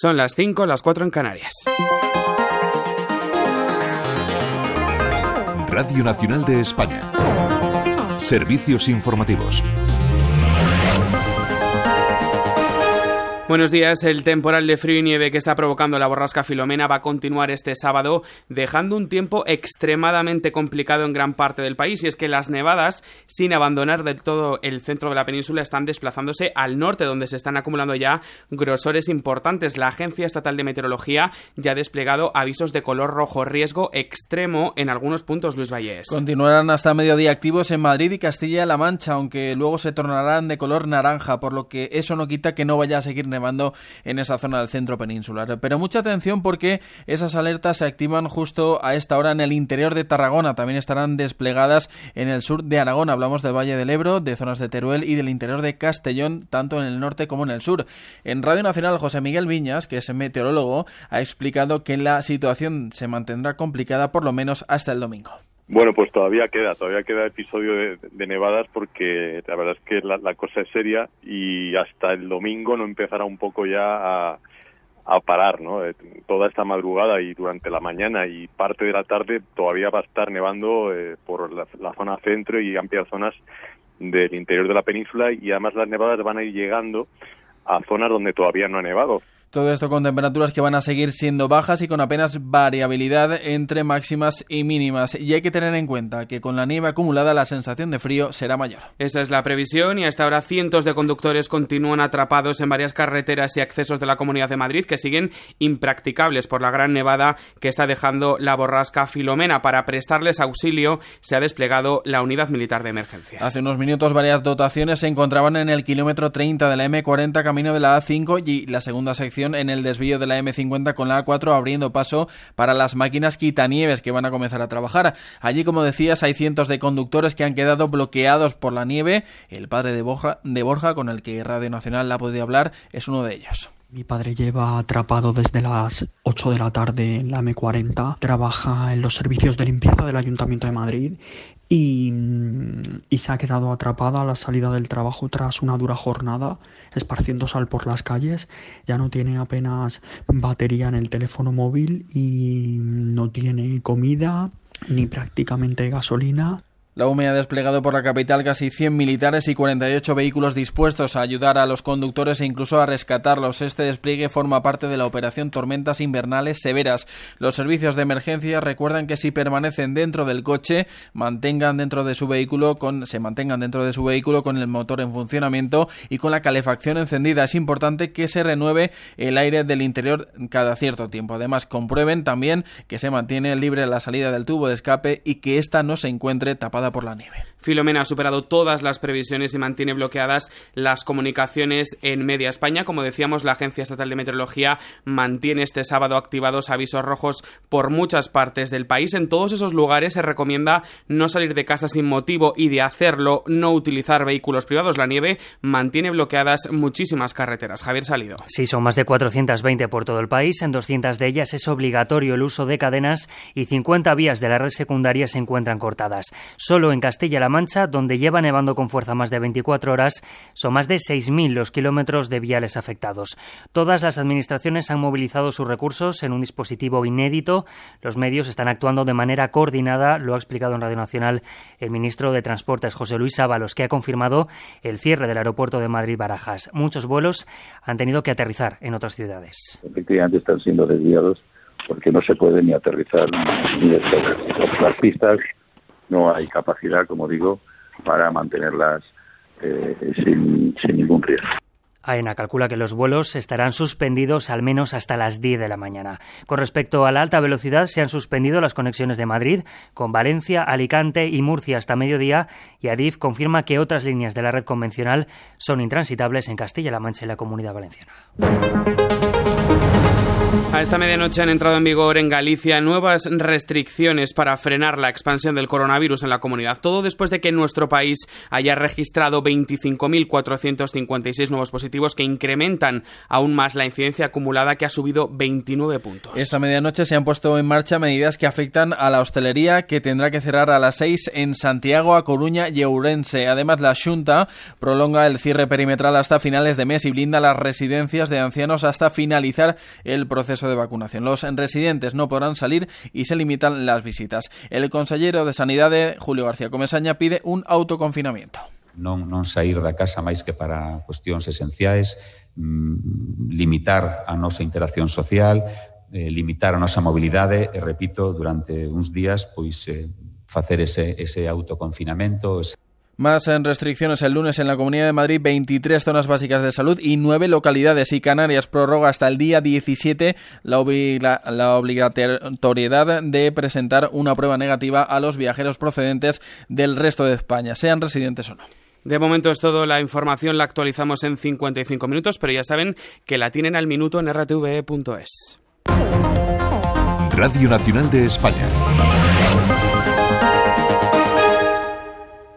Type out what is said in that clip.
Son las 5, las 4 en Canarias. Radio Nacional de España. Servicios informativos. Buenos días. El temporal de frío y nieve que está provocando la borrasca Filomena va a continuar este sábado, dejando un tiempo extremadamente complicado en gran parte del país. Y es que las nevadas, sin abandonar del todo el centro de la península, están desplazándose al norte, donde se están acumulando ya grosores importantes. La Agencia Estatal de Meteorología ya ha desplegado avisos de color rojo, riesgo extremo en algunos puntos, Luis Vallés. Continuarán hasta mediodía activos en Madrid y Castilla-La Mancha, aunque luego se tornarán de color naranja, por lo que eso no quita que no vaya a seguir nevando en esa zona del centro peninsular. Pero mucha atención porque esas alertas se activan justo a esta hora en el interior de Tarragona. También estarán desplegadas en el sur de Aragón. Hablamos del Valle del Ebro, de zonas de Teruel y del interior de Castellón, tanto en el norte como en el sur. En Radio Nacional, José Miguel Viñas, que es meteorólogo, ha explicado que la situación se mantendrá complicada por lo menos hasta el domingo. Bueno, pues todavía queda episodio de nevadas, porque la verdad es que la cosa es seria y hasta el domingo no empezará un poco ya a parar, ¿no? Toda esta madrugada y durante la mañana y parte de la tarde todavía va a estar nevando por la zona centro y amplias zonas del interior de la península, y además las nevadas van a ir llegando a zonas donde todavía no ha nevado. Todo esto con temperaturas que van a seguir siendo bajas y con apenas variabilidad entre máximas y mínimas. Y hay que tener en cuenta que con la nieve acumulada la sensación de frío será mayor. Esta es la previsión, y hasta ahora cientos de conductores continúan atrapados en varias carreteras y accesos de la Comunidad de Madrid que siguen impracticables por la gran nevada que está dejando la borrasca Filomena. Para prestarles auxilio se ha desplegado la Unidad Militar de Emergencias. Hace unos minutos varias dotaciones se encontraban en el kilómetro 30 de la M40 camino de la A5 y la segunda sección en el desvío de la M50 con la A4, abriendo paso para las máquinas quitanieves que van a comenzar a trabajar. Allí, como decías, hay cientos de conductores que han quedado bloqueados por la nieve. El padre de Borja, con el que Radio Nacional ha podido hablar, es uno de ellos. Mi padre lleva atrapado desde las 8 de la tarde en la M40, trabaja en los servicios de limpieza del Ayuntamiento de Madrid y se ha quedado atrapada a la salida del trabajo tras una dura jornada, esparciendo sal por las calles. Ya no tiene apenas batería en el teléfono móvil y no tiene comida ni prácticamente gasolina. La UME ha desplegado por la capital casi 100 militares y 48 vehículos dispuestos a ayudar a los conductores e incluso a rescatarlos. Este despliegue forma parte de la operación Tormentas Invernales Severas. Los servicios de emergencia recuerdan que si permanecen dentro del coche, se mantengan dentro de su vehículo con el motor en funcionamiento y con la calefacción encendida. Es importante que se renueve el aire del interior cada cierto tiempo. Además, comprueben también que se mantiene libre la salida del tubo de escape y que ésta no se encuentre tapada por la nieve. Filomena ha superado todas las previsiones y mantiene bloqueadas las comunicaciones en media España. Como decíamos, la Agencia Estatal de Meteorología mantiene este sábado activados avisos rojos por muchas partes del país. En todos esos lugares se recomienda no salir de casa sin motivo y, de hacerlo, no utilizar vehículos privados. La nieve mantiene bloqueadas muchísimas carreteras. Javier Salido. Sí, son más de 420 por todo el país. En 200 de ellas es obligatorio el uso de cadenas y 50 vías de la red secundaria se encuentran cortadas. Solo en Castilla-La Mancha, donde lleva nevando con fuerza más de 24 horas, son más de 6.000 los kilómetros de viales afectados. Todas las administraciones han movilizado sus recursos en un dispositivo inédito. Los medios están actuando de manera coordinada, lo ha explicado en Radio Nacional el ministro de Transportes, José Luis Ábalos, que ha confirmado el cierre del aeropuerto de Madrid-Barajas. Muchos vuelos han tenido que aterrizar en otras ciudades. Efectivamente están siendo desviados porque no se puede ni aterrizar ni despegar. Las pistas no hay capacidad, como digo, para mantenerlas sin ningún riesgo. AENA calcula que los vuelos estarán suspendidos al menos hasta las 10 de la mañana. Con respecto a la alta velocidad, se han suspendido las conexiones de Madrid con Valencia, Alicante y Murcia hasta mediodía, y Adif confirma que otras líneas de la red convencional son intransitables en Castilla-La Mancha y la Comunidad Valenciana. A esta medianoche han entrado en vigor en Galicia nuevas restricciones para frenar la expansión del coronavirus en la comunidad. Todo después de que nuestro país haya registrado 25.456 nuevos positivos que incrementan aún más la incidencia acumulada, que ha subido 29 puntos. Esta medianoche se han puesto en marcha medidas que afectan a la hostelería, que tendrá que cerrar a las 6 en Santiago, A Coruña y Ourense. Además, la Xunta prolonga el cierre perimetral hasta finales de mes y blinda las residencias de ancianos hasta finalizar el proceso de vacunación. Los residentes no podrán salir y se limitan las visitas. El consellero de Sanidade, Julio García Comesaña, pide un autoconfinamiento. Non sair da casa máis que para cuestións esenciais, limitar a nosa interacción social, limitar a nosa mobilidade e, repito, durante uns días facer ese autoconfinamento. Más restricciones el lunes en la Comunidad de Madrid, 23 zonas básicas de salud y 9 localidades, y Canarias prorroga hasta el día 17 la obligatoriedad de presentar una prueba negativa a los viajeros procedentes del resto de España, sean residentes o no. De momento es todo. La información la actualizamos en 55 minutos, pero ya saben que la tienen al minuto en rtve.es. Radio Nacional de España.